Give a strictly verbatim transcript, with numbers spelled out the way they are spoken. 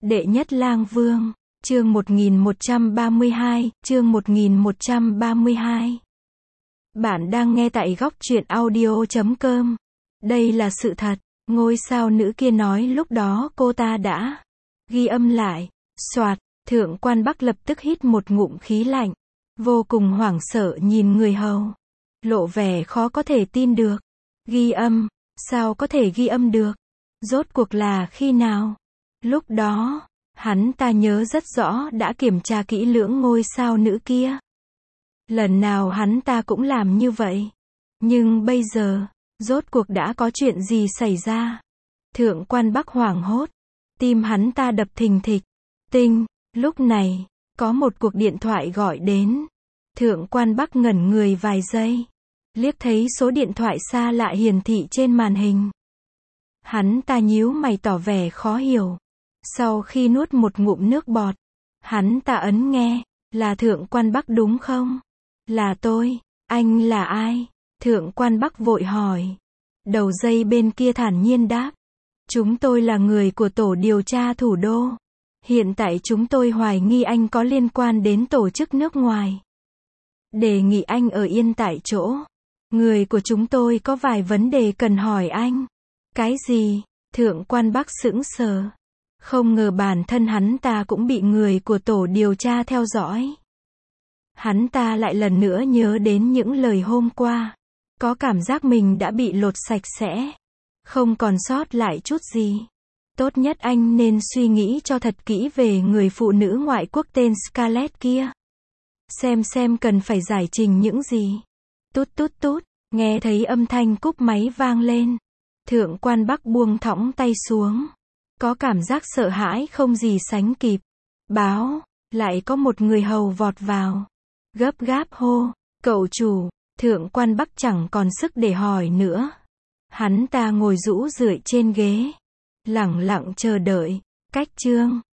Đệ nhất lang vương, chương một nghìn một trăm ba mươi hai, chương một nghìn một trăm ba mươi hai. Bạn đang nghe tại góc truyện audio chấm com. Đây là sự thật, ngôi sao nữ kia nói lúc đó cô ta đã ghi âm lại. Soạt, Thượng Quan Bắc lập tức hít một ngụm khí lạnh, vô cùng hoảng sợ nhìn người hầu, lộ vẻ khó có thể tin được. Ghi âm, sao có thể ghi âm được? Rốt cuộc là khi nào? Lúc đó, hắn ta nhớ rất rõ đã kiểm tra kỹ lưỡng ngôi sao nữ kia. Lần nào hắn ta cũng làm như vậy. Nhưng bây giờ, rốt cuộc đã có chuyện gì xảy ra? Thượng Quan Bắc hoảng hốt, tim hắn ta đập thình thịch. Tinh, lúc này, có một cuộc điện thoại gọi đến. Thượng Quan Bắc ngẩn người vài giây, liếc thấy số điện thoại xa lạ hiển thị trên màn hình. Hắn ta nhíu mày tỏ vẻ khó hiểu. Sau khi nuốt một ngụm nước bọt, hắn ta ấn nghe. Là Thượng Quan Bắc đúng không? Là tôi. Anh là ai? Thượng Quan Bắc vội hỏi. Đầu dây bên kia thản nhiên đáp. Chúng tôi là người của tổ điều tra thủ đô. Hiện tại chúng tôi hoài nghi anh có liên quan đến tổ chức nước ngoài. Đề nghị anh ở yên tại chỗ. Người của chúng tôi có vài vấn đề cần hỏi anh. Cái gì? Thượng Quan Bắc sững sờ. Không ngờ bản thân hắn ta cũng bị người của tổ điều tra theo dõi. Hắn ta lại lần nữa nhớ đến những lời hôm qua. Có cảm giác mình đã bị lột sạch sẽ. Không còn sót lại chút gì. Tốt nhất anh nên suy nghĩ cho thật kỹ về người phụ nữ ngoại quốc tên Scarlett kia. Xem xem cần phải giải trình những gì. Tút tút tút, nghe thấy âm thanh cúp máy vang lên. Thượng Quan Bắc buông thõng tay xuống. Có cảm giác sợ hãi không gì sánh kịp. Báo, lại có một người hầu vọt vào. Gấp gáp hô, cậu chủ. Thượng Quan Bắc chẳng còn sức để hỏi nữa. Hắn ta ngồi rũ rượi trên ghế, lẳng lặng chờ đợi. Cách chương